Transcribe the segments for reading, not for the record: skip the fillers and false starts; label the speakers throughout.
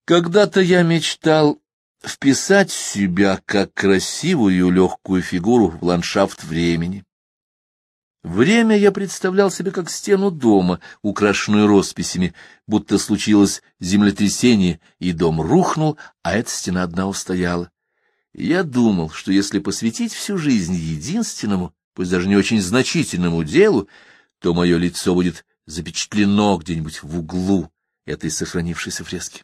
Speaker 1: Когда-то я мечтал вписать себя как красивую легкую фигуру в ландшафт времени. Время я представлял себе как стену дома, украшенную росписями, будто случилось землетрясение, и дом рухнул, а эта стена одна устояла. Я думал, что если посвятить всю жизнь единственному, пусть даже не очень значительному делу, то мое лицо будет запечатлено где-нибудь в углу этой сохранившейся фрески.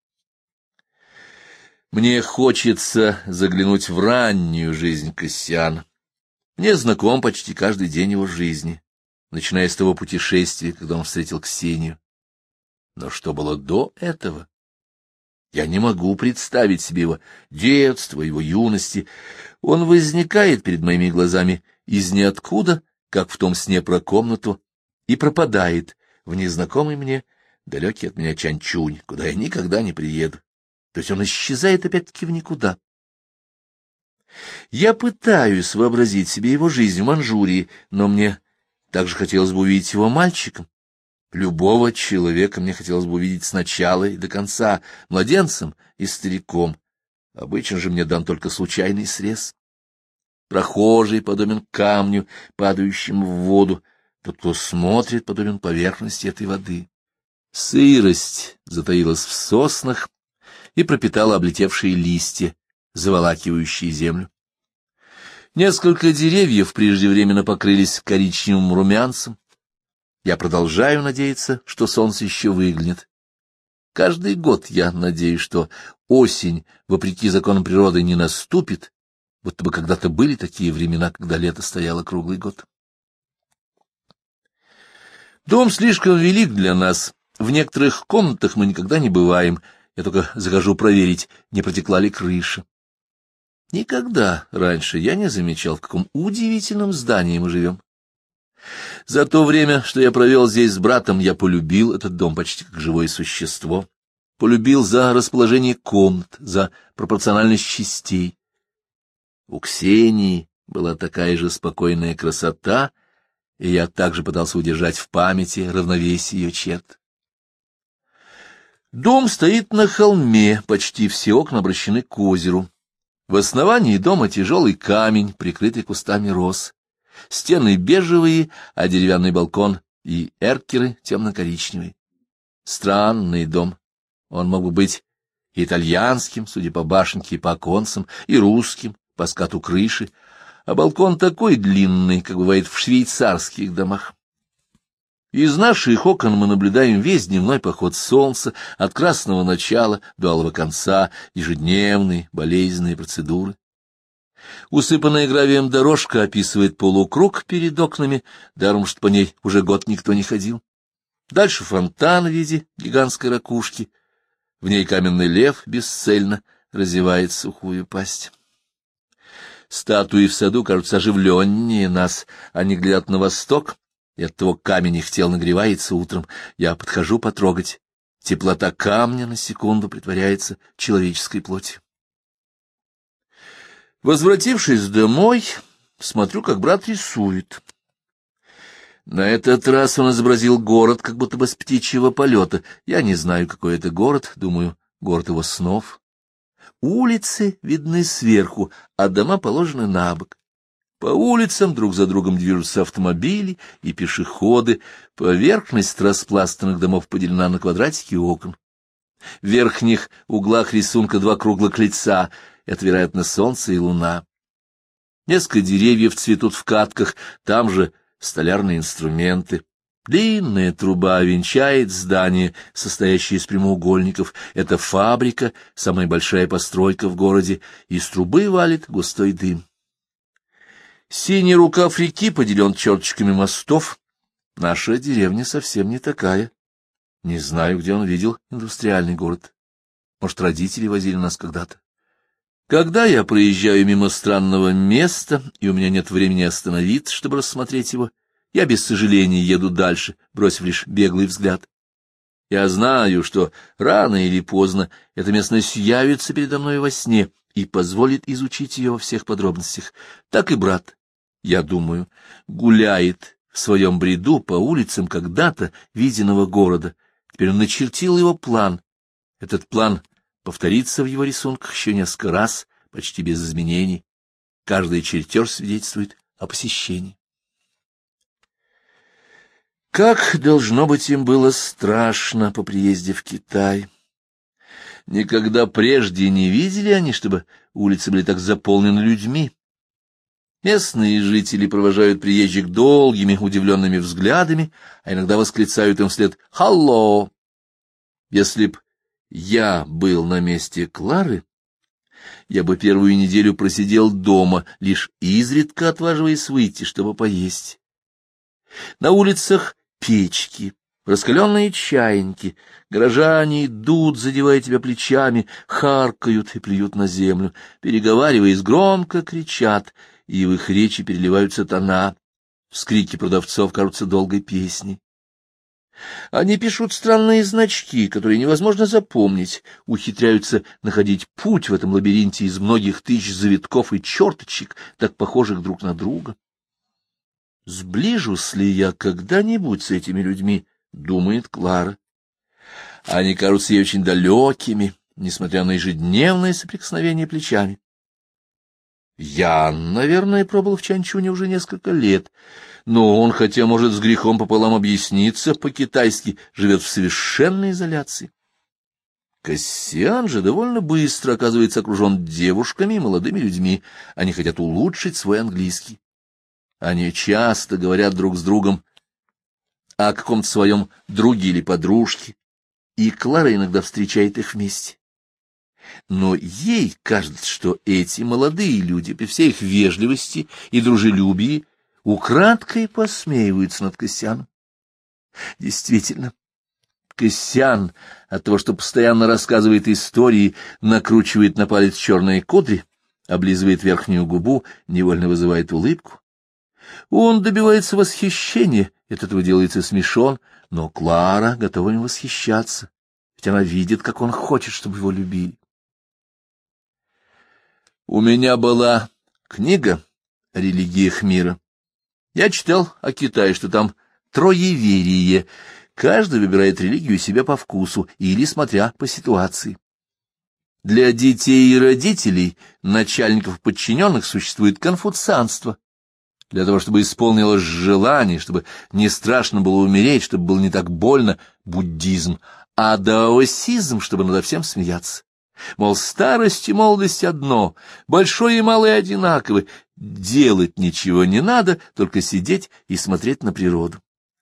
Speaker 1: Мне хочется заглянуть в раннюю жизнь Кассиана. Мне знаком почти каждый день его жизни, начиная с того путешествия, когда он встретил Ксению. Но что было до этого? Я не могу представить себе его детства, его юности. Он возникает перед моими глазами из ниоткуда, как в том сне про комнату, и пропадает в незнакомый мне, далекий от меня Чанчунь, куда я никогда не приеду. То есть он исчезает опять-таки в никуда. Я пытаюсь вообразить себе его жизнь в Манчжурии, но мне также хотелось бы увидеть его мальчиком. Любого человека мне хотелось бы увидеть сначала и до конца, младенцем и стариком. Обычно же мне дан только случайный срез. Прохожий подобен камню, падающему в воду. Тот, кто смотрит, подобен поверхности этой воды. Сырость затаилась в соснах и пропитала облетевшие листья, заволакивающие землю. Несколько деревьев преждевременно покрылись коричневым румянцем. Я продолжаю надеяться, что солнце еще выглянет. Каждый год я надеюсь, что осень, вопреки законам природы, не наступит, будто бы когда-то были такие времена, когда лето стояло круглый год. Дом слишком велик для нас. В некоторых комнатах мы никогда не бываем. Я только захожу проверить, не протекла ли крыша. Никогда раньше я не замечал, в каком удивительном здании мы живем. За то время, что я провел здесь с братом, я полюбил этот дом почти как живое существо. Полюбил за расположение комнат, за пропорциональность частей. У Ксении была такая же спокойная красота, и я также пытался удержать в памяти равновесие ее черт. Дом стоит на холме, почти все окна обращены к озеру. В основании дома тяжелый камень, прикрытый кустами роз. Стены бежевые, а деревянный балкон и эркеры темно-коричневые. Странный дом. Он мог бы быть и итальянским, судя по башенке и по оконцам, и русским, по скату крыши, а балкон такой длинный, как бывает в швейцарских домах. Из наших окон мы наблюдаем весь дневной поход солнца от красного начала до алого конца, ежедневные болезненные процедуры. Усыпанная гравием дорожка описывает полукруг перед окнами, даром что по ней уже год никто не ходил. Дальше фонтан в виде гигантской ракушки. В ней каменный лев бесцельно разевает сухую пасть. Статуи в саду кажутся оживленнее нас. Они глядят на восток, и оттого камень их тел нагревается утром. Я подхожу потрогать. Теплота камня на секунду притворяется человеческой плотью. Возвратившись домой, смотрю, как брат рисует. На этот раз он изобразил город, как будто бы с птичьего полета. Я не знаю, какой это город, думаю, город его снов. Улицы видны сверху, а дома положены на бок. По улицам друг за другом движутся автомобили и пешеходы. Поверхность распластанных домов поделена на квадратики окон. В верхних углах рисунка два круглых лица — это, вероятно, солнце и луна. Несколько деревьев цветут в катках, там же столярные инструменты. Длинная труба венчает здание, состоящее из прямоугольников. Это фабрика, самая большая постройка в городе. Из трубы валит густой дым. Синий рукав реки поделен черточками мостов. Наша деревня совсем не такая. Не знаю, где он видел индустриальный город. Может, родители возили нас когда-то. Когда я проезжаю мимо странного места, и у меня нет времени остановиться, чтобы рассмотреть его, я без сожаления еду дальше, бросив лишь беглый взгляд. Я знаю, что рано или поздно эта местность явится передо мной во сне и позволит изучить ее во всех подробностях. Так и брат, я думаю, гуляет в своем бреду по улицам когда-то виденного города. Теперь он начертил его план. Этот план повторится в его рисунках еще несколько раз, почти без изменений. Каждый чертеж свидетельствует о посещении. Как, должно быть, им было страшно по приезде в Китай. Никогда прежде не видели они, чтобы улицы были так заполнены людьми. Местные жители провожают приезжих долгими, удивленными взглядами, а иногда восклицают им вслед «Халло!». Если б я был на месте Клары, я бы первую неделю просидел дома, лишь изредка отваживаясь выйти, чтобы поесть. На улицах печки, раскаленные чайники, горожане идут, задевая тебя плечами, харкают и плюют на землю, переговариваясь, громко кричат, и в их речи переливаются тона, вскрики продавцов кажутся долгой песней. Они пишут странные значки, которые невозможно запомнить, ухитряются находить путь в этом лабиринте из многих тысяч завитков и черточек, так похожих друг на друга. «Сближусь ли я когда-нибудь с этими людьми?» — думает Клара. Они кажутся ей очень далекими, несмотря на ежедневное соприкосновение плечами. Ян, наверное, пробыл в Чанчуне уже несколько лет, но он, хотя может с грехом пополам объясниться по-китайски, живет в совершенной изоляции. Кассиан же довольно быстро оказывается окружен девушками и молодыми людьми. Они хотят улучшить свой английский. Они часто говорят друг с другом о каком-то своем друге или подружке, и Клара иногда встречает их вместе. Но ей кажется, что эти молодые люди, при всей их вежливости и дружелюбии, украдкой посмеиваются над Кассианом. Действительно, Кассиан от того, что постоянно рассказывает истории, накручивает на палец черные кудри, облизывает верхнюю губу, невольно вызывает улыбку. Он добивается восхищения, и от этого делается смешон, но Клара готова им восхищаться, ведь она видит, как он хочет, чтобы его любили. У меня была книга о религиях мира. Я читал о Китае, что там троеверие. Каждый выбирает религию себе по вкусу или смотря по ситуации. Для детей и родителей, начальников подчиненных, существует конфуцианство. Для того, чтобы исполнилось желание, чтобы не страшно было умереть, чтобы было не так больно, буддизм, а даосизм, чтобы надо всем смеяться. Мол, старость и молодость одно, большое и малое одинаковы, делать ничего не надо, только сидеть и смотреть на природу.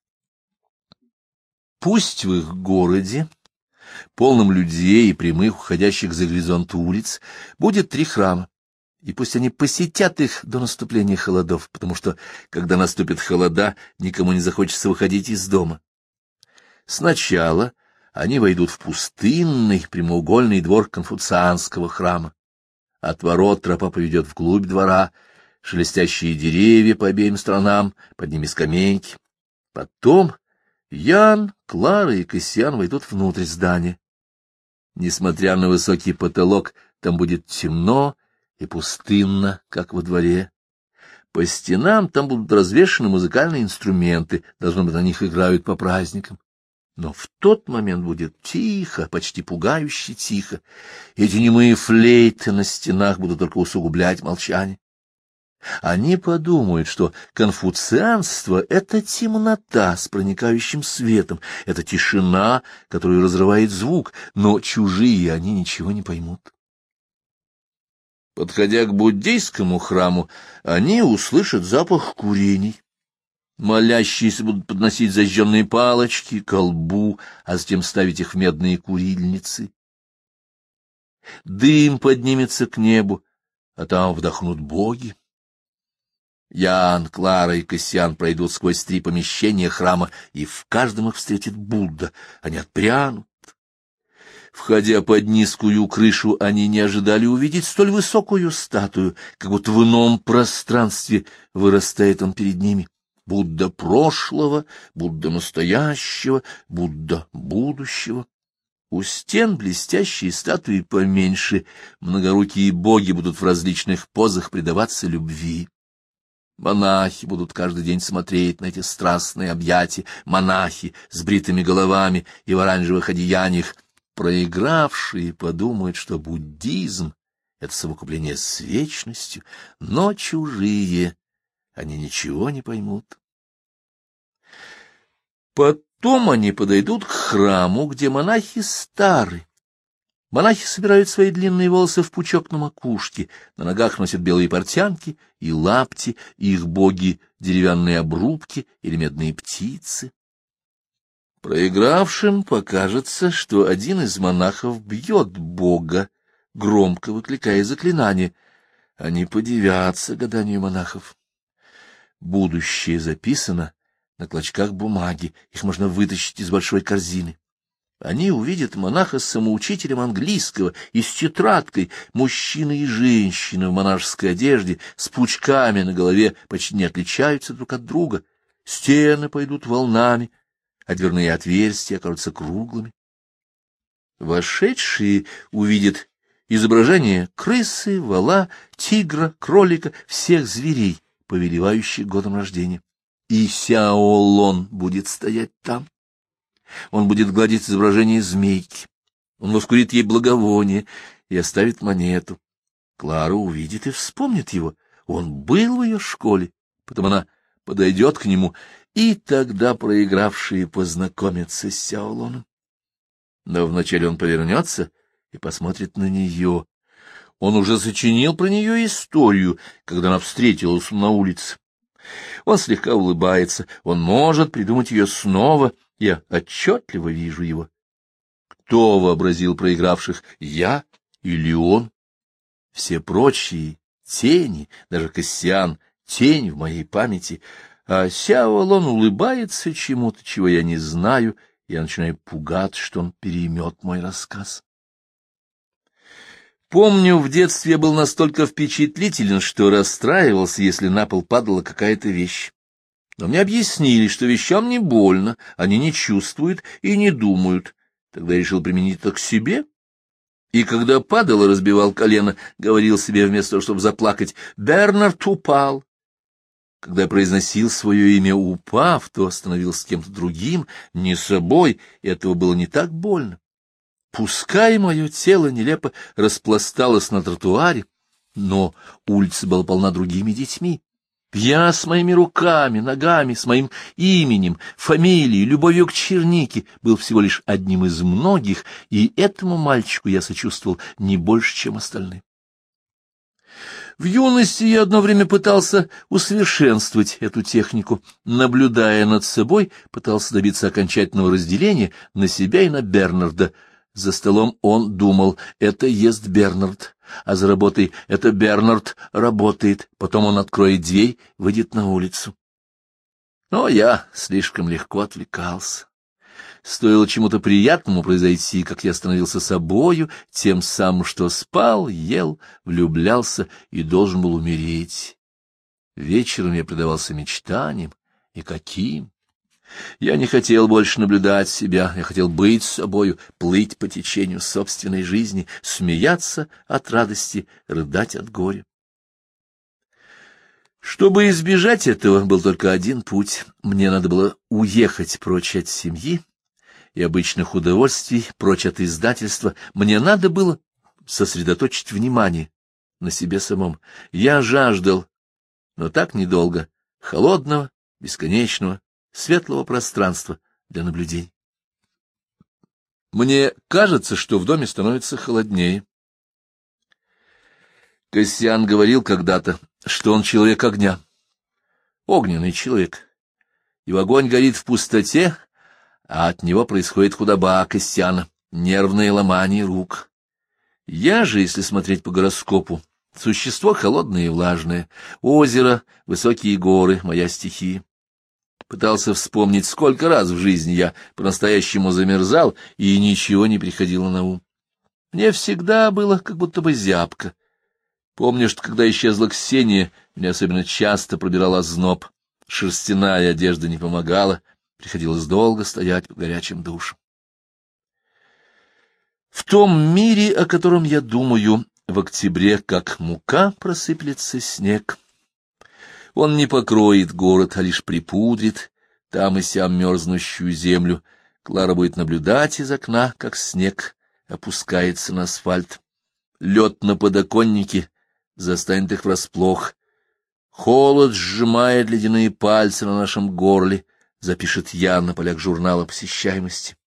Speaker 1: Пусть в их городе, полном людей и прямых, уходящих за горизонт улиц, будет 3 храма, и пусть они посетят их до наступления холодов, потому что, когда наступят холода, никому не захочется выходить из дома. Сначала они войдут в пустынный прямоугольный двор конфуцианского храма. От ворот тропа поведет вглубь двора, шелестящие деревья по обеим сторонам, под ними скамейки. Потом Ян, Клара и Кассиан войдут внутрь здания. Несмотря на высокий потолок, там будет темно и пустынно, как во дворе. По стенам там будут развешаны музыкальные инструменты, должно быть, на них играют по праздникам. Но в тот момент будет тихо, почти пугающе тихо. Эти немые флейты на стенах будут только усугублять молчание. Они подумают, что конфуцианство — это темнота с проникающим светом, это тишина, которую разрывает звук, но чужие они ничего не поймут. Подходя к буддийскому храму, они услышат запах курений. Молящиеся будут подносить зажженные палочки к колбу, а затем ставить их в медные курильницы. Дым поднимется к небу, а там вдохнут боги. Ян, Клара и Кассиан пройдут сквозь 3 помещения храма, и в каждом их встретит Будда. Они отпрянут. Входя под низкую крышу, они не ожидали увидеть столь высокую статую, как будто в ином пространстве вырастает он перед ними. Будда прошлого, Будда настоящего, Будда будущего. У стен блестящие статуи поменьше, многорукие боги будут в различных позах предаваться любви. Монахи будут каждый день смотреть на эти страстные объятия, монахи с бритыми головами и в оранжевых одеяниях. проигравшие подумают, что буддизм — это совокупление с вечностью, но чужие, они ничего не поймут. Потом они подойдут к храму, где монахи стары. Монахи собирают свои длинные волосы в пучок на макушке, на ногах носят белые портянки и лапти, их боги — деревянные обрубки или медные птицы. Проигравшим покажется, что один из монахов бьет бога, громко выкликая заклинание. Они подивятся гаданию монахов. Будущее записано на клочках бумаги, их можно вытащить из большой корзины. Они увидят монаха с самоучителем английского и с тетрадкой, мужчины и женщины в монашеской одежде, с пучками на голове, почти не отличаются друг от друга. Стены пойдут волнами, а дверные отверстия окажутся круглыми. Вошедшие увидят изображение крысы, вола, тигра, кролика, всех зверей, повелевающих годом рождения. И Сяолон будет стоять там. Он будет гладить изображение змейки. Он воскурит ей благовоние и оставит монету. Клара увидит и вспомнит его. Он был в ее школе. Потом она подойдет к нему, и тогда проигравшие познакомятся с Сяолоном. Но вначале он повернется и посмотрит на нее. Он уже сочинил про нее историю, когда она встретилась на улице. Он слегка улыбается, он может придумать ее снова. Я отчетливо вижу его. Кто вообразил проигравших, я или он? Все прочие — тени, даже Кассиан — тень в моей памяти, а Сяолон улыбается чему-то, чего я не знаю, и я начинаю пугаться, что он переймет мой рассказ. Помню, в детстве я был настолько впечатлителен, что расстраивался, если на пол падала какая-то вещь. Но мне объяснили, что вещам не больно, они не чувствуют и не думают. Тогда я решил применить это к себе. И когда падал и разбивал колено, говорил себе вместо того, чтобы заплакать: «Бернард упал». Когда я произносил свое имя, упав, то становился кем-то другим, не собой, и этого было не так больно. Пускай мое тело нелепо распласталось на тротуаре, но улица была полна другими детьми. Я с моими руками, ногами, с моим именем, фамилией, любовью к чернике был всего лишь одним из многих, и этому мальчику я сочувствовал не больше, чем остальным. В юности я одно время пытался усовершенствовать эту технику, наблюдая над собой, пытался добиться окончательного разделения на себя и на Бернарда. За столом он думал: это ест Бернард, а за работой это Бернард работает, потом он откроет дверь, выйдет на улицу. Но я слишком легко отвлекался. Стоило чему-то приятному произойти, как я становился собою, тем самым, что спал, ел, влюблялся и должен был умереть. Вечером я предавался мечтаниям, и каким! Я не хотел больше наблюдать себя, я хотел быть собою, плыть по течению собственной жизни, смеяться от радости, рыдать от горя. Чтобы избежать этого, был только один путь. Мне надо было уехать прочь от семьи и обычных удовольствий, прочь от издательства. Мне надо было сосредоточить внимание на себе самом. Я жаждал, но так недолго, холодного, бесконечного, светлого пространства для наблюдений. Мне кажется, что в доме становится холоднее. Кассиан говорил когда-то, что он человек огня, огненный человек. Его огонь горит в пустоте, а от него происходит худоба Кассиана, нервное ломание рук. Я же, если смотреть по гороскопу, существо холодное и влажное, озеро, высокие горы — моя стихия. Пытался вспомнить, сколько раз в жизни я по-настоящему замерзал, и ничего не приходило на ум. Мне всегда было как будто бы зябко. Помню, что когда исчезла Ксения, меня особенно часто пробирал озноб. Шерстяная одежда не помогала, приходилось долго стоять под горячим душем. В том мире, о котором я думаю, в октябре, как мука, просыплется снег. Он не покроет город, а лишь припудрит там и сям мерзнущую землю. Клара будет наблюдать из окна, как снег опускается на асфальт. Лед на подоконнике застанет их врасплох. Холод сжимает ледяные пальцы на нашем горле, запишет Ян на полях журнала посещаемости.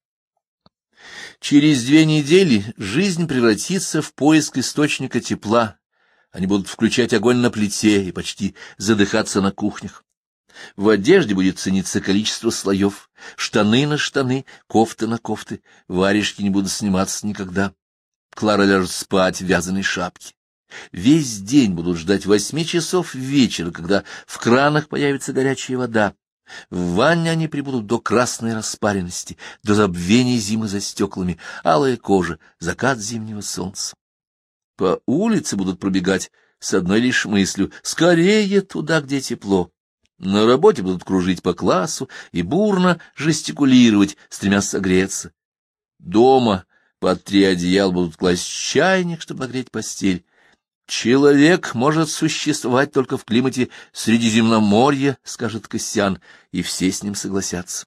Speaker 1: Через 2 недели жизнь превратится в поиск источника тепла. Они будут включать огонь на плите и почти задыхаться на кухнях. В одежде будет цениться количество слоев, штаны на штаны, кофты на кофты, варежки не будут сниматься никогда. Клара ляжет спать в вязаной шапке. Весь день будут ждать 8 часов вечера, когда в кранах появится горячая вода. В ванне они прибудут до красной распаренности, до забвения зимы за стеклами, алая кожа, закат зимнего солнца. По улице будут пробегать с одной лишь мыслью: скорее туда, где тепло. На работе будут кружить по классу и бурно жестикулировать, стремясь согреться. Дома под 3 одеяла будут класть чайник, чтобы нагреть постель. «Человек может существовать только в климате Средиземноморья», — скажет Кассиан, и все с ним согласятся.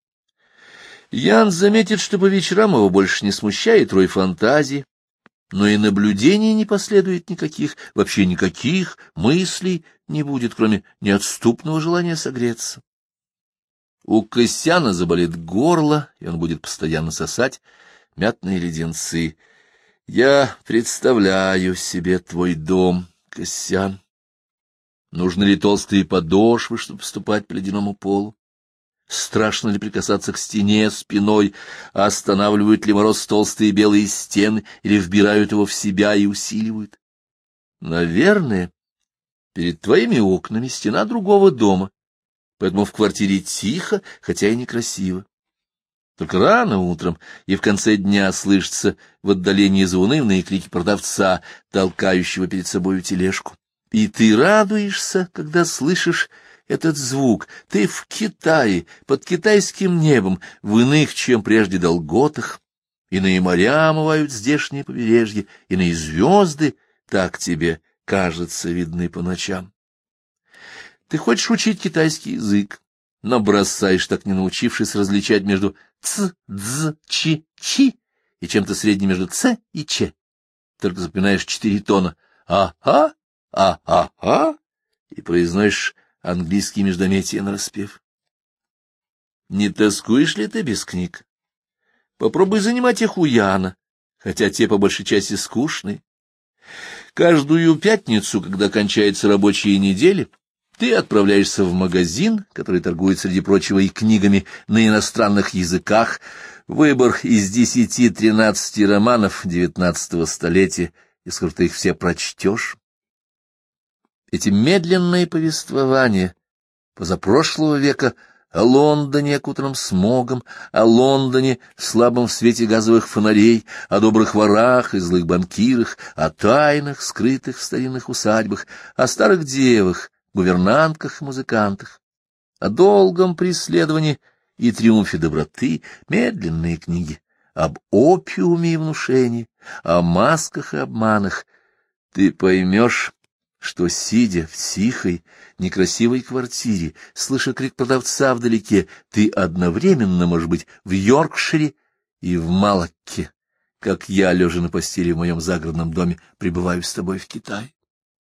Speaker 1: Ян заметит, что по вечерам его больше не смущает рой фантазии, но и наблюдений не последует никаких, вообще никаких мыслей не будет, кроме неотступного желания согреться. У Кассиана заболит горло, и он будет постоянно сосать мятные леденцы. Я представляю себе твой дом, Кассиан. Нужны ли толстые подошвы, чтобы вступать по ледяному полу? Страшно ли прикасаться к стене спиной, а останавливают ли мороз толстые белые стены или вбирают его в себя и усиливают? Наверное, перед твоими окнами стена другого дома, поэтому в квартире тихо, хотя и некрасиво. Только рано утром и в конце дня слышатся в отдалении заунывные крики продавца, толкающего перед собою тележку. И ты радуешься, когда слышишь этот звук. Ты в Китае, под китайским небом, в иных, чем прежде, долготах. Иные моря омывают здешние побережья, иные звезды, так тебе кажется, видны по ночам. Ты хочешь учить китайский язык, но бросаешь, так не научившись различать между ц, дз, чи, чи и чем-то средним между ц и че. Только запоминаешь 4 тона а-а, а-а-а и произносишь английские междометия нараспев. Не тоскуешь ли ты без книг? Попробуй занимать их у Яна, хотя те по большей части скучные. Каждую пятницу, когда кончается рабочая неделя, ты отправляешься в магазин, который торгует, среди прочего, и книгами на иностранных языках. Выбор из 10-13 романов XIX столетия, и скоро ты их все прочтешь. Эти медленные повествования позапрошлого века о Лондоне, окутанном смогом, о Лондоне в слабом свете газовых фонарей, о добрых ворах и злых банкирах, о тайнах, скрытых в старинных усадьбах, о старых девах, гувернантках и музыкантах, о долгом преследовании и триумфе доброты, медленные книги, об опиуме и внушении, о масках и обманах. Ты поймешь, что, сидя в тихой, некрасивой квартире, слыша крик продавца вдалеке, ты одновременно, может быть, в Йоркшире и в Малакке, как я, лежа на постели в моем загородном доме, пребываю с тобой в Китае.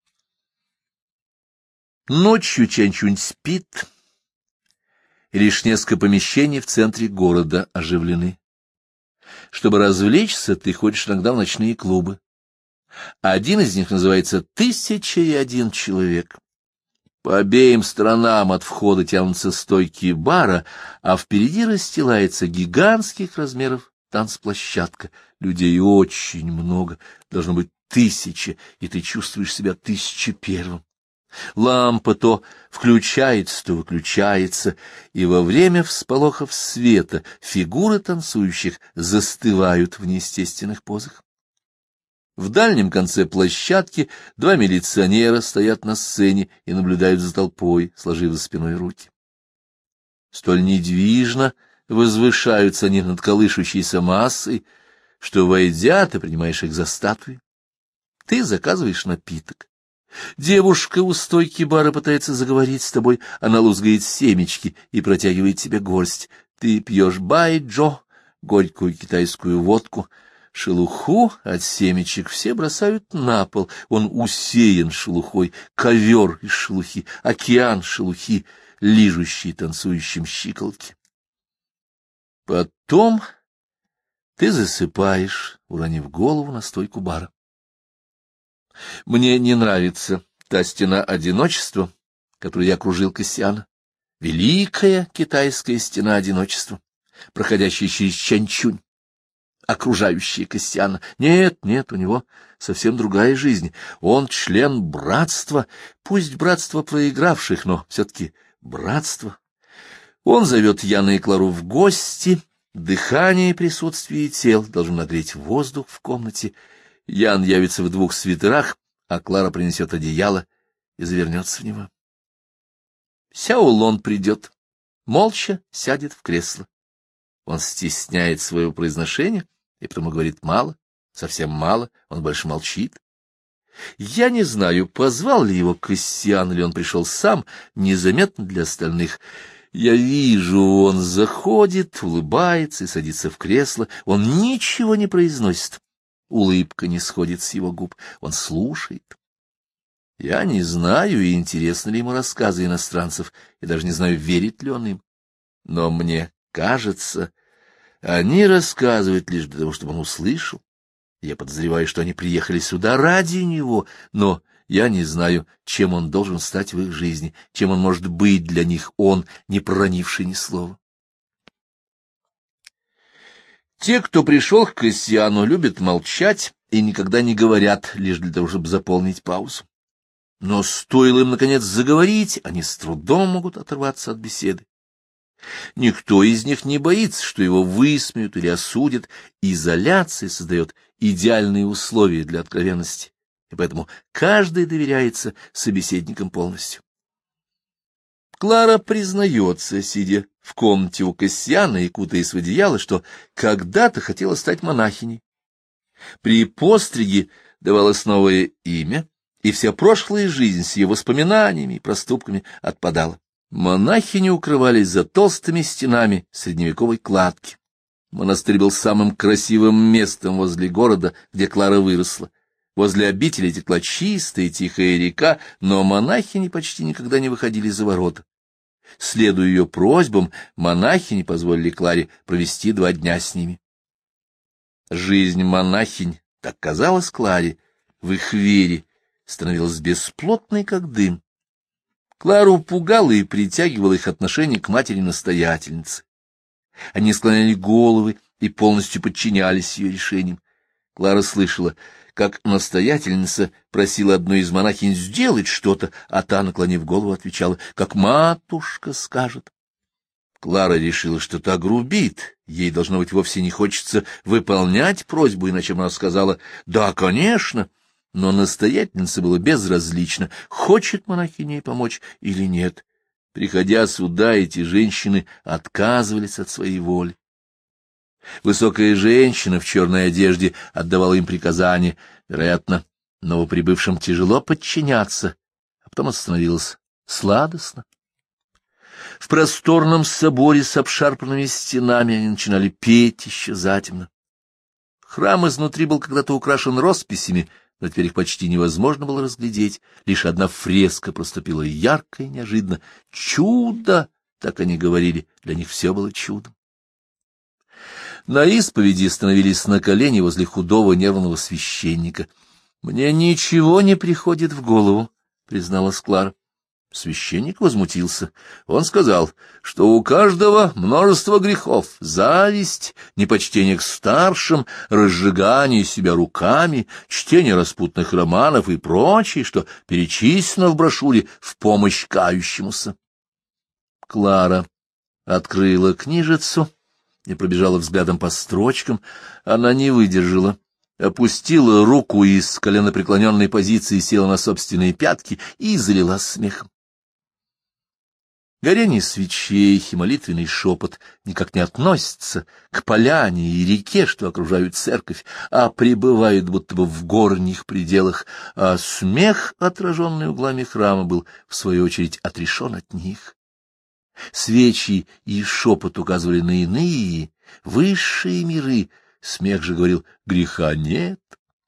Speaker 1: Ночью Чанчунь спит, и лишь несколько помещений в центре города оживлены. Чтобы развлечься, ты ходишь иногда в ночные клубы. Один из них называется «1001 человек». По обеим сторонам от входа тянутся стойки бара, а впереди расстилается гигантских размеров танцплощадка. Людей очень много, должно быть 1000, и ты чувствуешь себя 1001. Лампа то включается, то выключается, и во время всполохов света фигуры танцующих застывают в неестественных позах. В дальнем конце площадки 2 милиционера стоят на сцене и наблюдают за толпой, сложив за спиной руки. Столь недвижно возвышаются они над колышущейся массой, что, войдя, ты принимаешь их за статуи. Ты заказываешь напиток. Девушка у стойки бара пытается заговорить с тобой, она лузгает семечки и протягивает тебе горсть. Ты пьешь бай-джо, горькую китайскую водку. Шелуху от семечек все бросают на пол, он усеян шелухой, ковер из шелухи, океан шелухи, лижущий танцующим щиколотки. Потом ты засыпаешь, уронив голову на стойку бара. Мне не нравится та стена одиночества, которую я окружил Кассиана. Великая китайская стена одиночества, проходящая через Чанчунь, окружающая Кассиана. Нет, нет, у него совсем другая жизнь. Он член братства, пусть братства проигравших, но все-таки братство. Он зовет Яна и Клару в гости. Дыхание и присутствие тел должно нагреть воздух в комнате. Ян явится в 2 свитерах, а Клара принесет одеяло и завернется в него. Сяолон придет, молча сядет в кресло. Он стесняет своего произношения и потому говорит мало, совсем мало, он больше молчит. Я не знаю, позвал ли его Кассиан, или он пришел сам, незаметно для остальных. Я вижу, он заходит, улыбается и садится в кресло. Он ничего не произносит. Улыбка не сходит с его губ. Он слушает. Я не знаю, интересны ли ему рассказы иностранцев, и даже не знаю, верит ли он им. Но мне кажется, они рассказывают лишь для того, чтобы он услышал. Я подозреваю, что они приехали сюда ради него, но я не знаю, чем он должен стать в их жизни, чем он может быть для них, он, не проронивший ни слова. Те, кто пришел к Кассиану, любят молчать и никогда не говорят, лишь для того, чтобы заполнить паузу. Но стоило им, наконец, заговорить, они с трудом могут оторваться от беседы. Никто из них не боится, что его высмеют или осудят. Изоляция создает идеальные условия для откровенности, и поэтому каждый доверяется собеседникам полностью. Клара признается, сидя в комнате у Кассиана и кутаясь в одеяло, что когда-то хотела стать монахиней. При постриге давалось новое имя, и вся прошлая жизнь с ее воспоминаниями и проступками отпадала. Монахини укрывались за толстыми стенами средневековой кладки. Монастырь был самым красивым местом возле города, где Клара выросла. Возле обители текла чистая тихая река, но монахини почти никогда не выходили за ворота. Следуя ее просьбам, монахини позволили Кларе провести 2 дня с ними. Жизнь монахинь, так казалось Кларе, в их вере, становилась бесплотной, как дым. Клару пугало и притягивало их отношение к матери-настоятельнице. Они склоняли головы и полностью подчинялись ее решениям. Клара слышала, как настоятельница просила одну из монахинь сделать что-то, а та, наклонив голову, отвечала, как матушка скажет. Клара решила, что та грубит, ей, должно быть, вовсе не хочется выполнять просьбу, иначе она сказала «да, конечно». Но настоятельнице было безразлично, хочет монахиня ей помочь или нет. Приходя сюда, эти женщины отказывались от своей воли. Высокая женщина в черной одежде отдавала им приказания. Вероятно, новоприбывшим тяжело подчиняться, а потом становилось сладостно. В просторном соборе с обшарпанными стенами они начинали петь еще затемно. Храм изнутри был когда-то украшен росписями, но теперь их почти невозможно было разглядеть. Лишь одна фреска проступила ярко и неожиданно. Чудо! Так они говорили, для них все было чудом. На исповеди становились на колени возле худого нервного священника. — Мне ничего не приходит в голову, — призналась Клара. Священник возмутился. Он сказал, что у каждого множество грехов, зависть, непочтение к старшим, разжигание себя руками, чтение распутных романов и прочее, что перечислено в брошюре «В помощь кающемуся». Клара открыла книжицу и пробежала взглядом по строчкам. Она не выдержала. Опустила руку и с коленопреклоненной позиции села на собственные пятки и залилась смехом. Горение свечей и молитвенный шепот никак не относятся к поляне и реке, что окружают церковь, а пребывают будто бы в горних пределах, а смех, отраженный углами храма, был, в свою очередь, отрешен от них. Свечи и шепот указывали на иные, высшие миры, Смех же говорил: греха нет.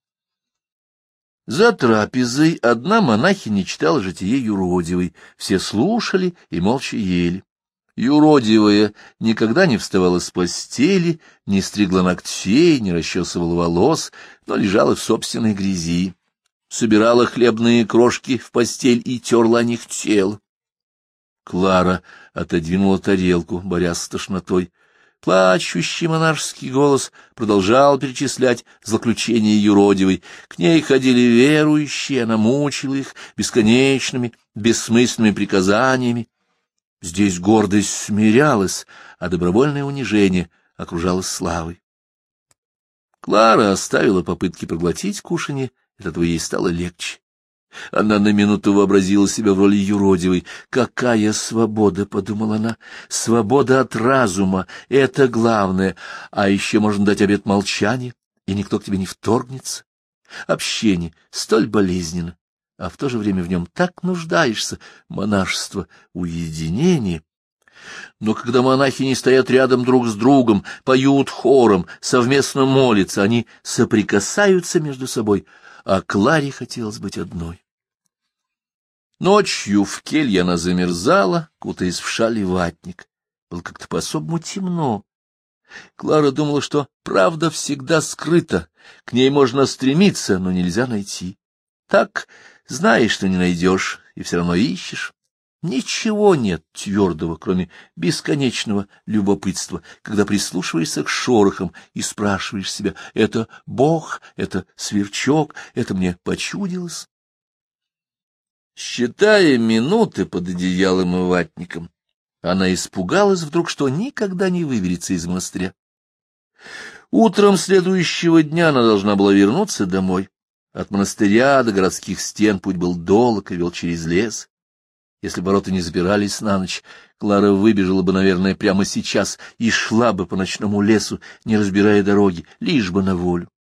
Speaker 1: За трапезой одна монахиня читала житие юродивой, все слушали и молча ели. Юродивая никогда не вставала с постели, не стригла ногтей, не расчесывала волос, но лежала в собственной грязи, собирала хлебные крошки в постель и терла о них тело. Клара отодвинула тарелку, борясь с тошнотой. Плачущий монашеский голос продолжал перечислять злоключения юродивой. К ней ходили верующие, она мучила их бесконечными, бессмысленными приказаниями. Здесь гордость смирялась, а добровольное унижение окружалось славой. Клара оставила попытки проглотить кушанье, от этого ей стало легче. Она на минуту вообразила себя в роли юродивой. «Какая свобода!» — подумала она. «Свобода от разума — это главное. А еще можно дать обет молчания, и никто к тебе не вторгнется. Общение столь болезненно, а в то же время в нем так нуждаешься. Монашество, уединение». Но когда монахини стоят рядом друг с другом, поют хором, совместно молятся, они соприкасаются между собой, а Кларе хотелось быть одной. Ночью в келье она замерзала, кутаясь в шаль и ватник. Было как-то по-особому темно. Клара думала, что правда всегда скрыта, к ней можно стремиться, но нельзя найти. Так знаешь, что не найдешь, и все равно ищешь. Ничего нет твердого, кроме бесконечного любопытства, когда прислушиваешься к шорохам и спрашиваешь себя: это Бог, это сверчок, это мне почудилось? Считая минуты под одеялом и ватником, она испугалась вдруг, что никогда не выберется из монастыря. Утром следующего дня она должна была вернуться домой. От монастыря до городских стен путь был долг и вел через лес. Если ворота не запирались на ночь, Клара выбежала бы, наверное, прямо сейчас и шла бы по ночному лесу, не разбирая дороги, лишь бы на волю.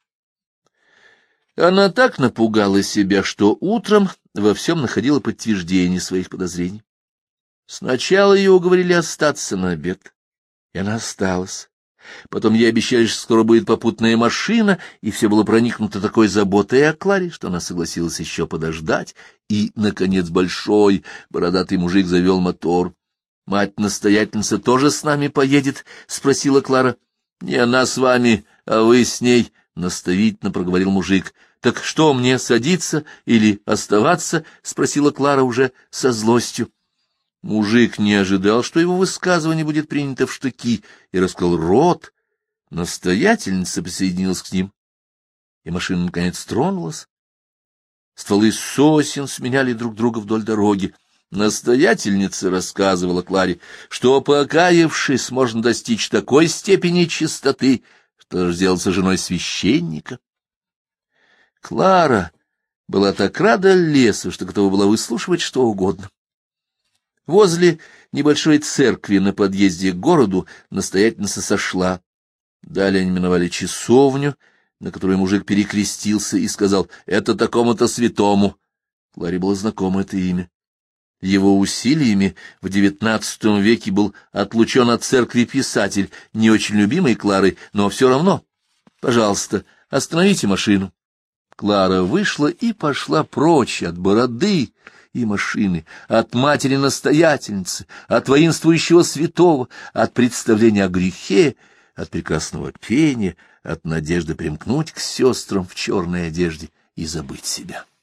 Speaker 1: Она так напугала себя, что утром во всем находила подтверждение своих подозрений. Сначала ее уговорили остаться на обед, и она осталась. Потом ей обещали, что скоро будет попутная машина, и все было проникнуто такой заботой о Кларе, что она согласилась еще подождать, и, наконец, большой бородатый мужик завел мотор. — Мать-настоятельница тоже с нами поедет? — спросила Клара. — Не она с вами, а вы с ней, — наставительно проговорил мужик. — Так что, мне садиться или оставаться? — спросила Клара уже со злостью. Мужик не ожидал, что его высказывание будет принято в штыки, и раскрыл рот. Настоятельница присоединилась к ним, и машина наконец тронулась. Стволы сосен сменяли друг друга вдоль дороги. Настоятельница рассказывала Кларе, что, покаявшись, можно достичь такой степени чистоты, что сделаться женой священника. Клара была так рада лесу, что готова была выслушивать что угодно. Возле небольшой церкви на подъезде к городу настоятельница сошла. Далее они миновали часовню, на которой мужик перекрестился и сказал: «Это такому-то святому». Кларе было знакомо это имя. Его усилиями в XIX веке был отлучен от церкви писатель, не очень любимый Кларой, но все равно. «Пожалуйста, остановите машину». Клара вышла и пошла прочь от бороды и машины, от матери-настоятельницы, от воинствующего святого, от представления о грехе, от прекрасного пения, от надежды примкнуть к сестрам в черной одежде и забыть себя.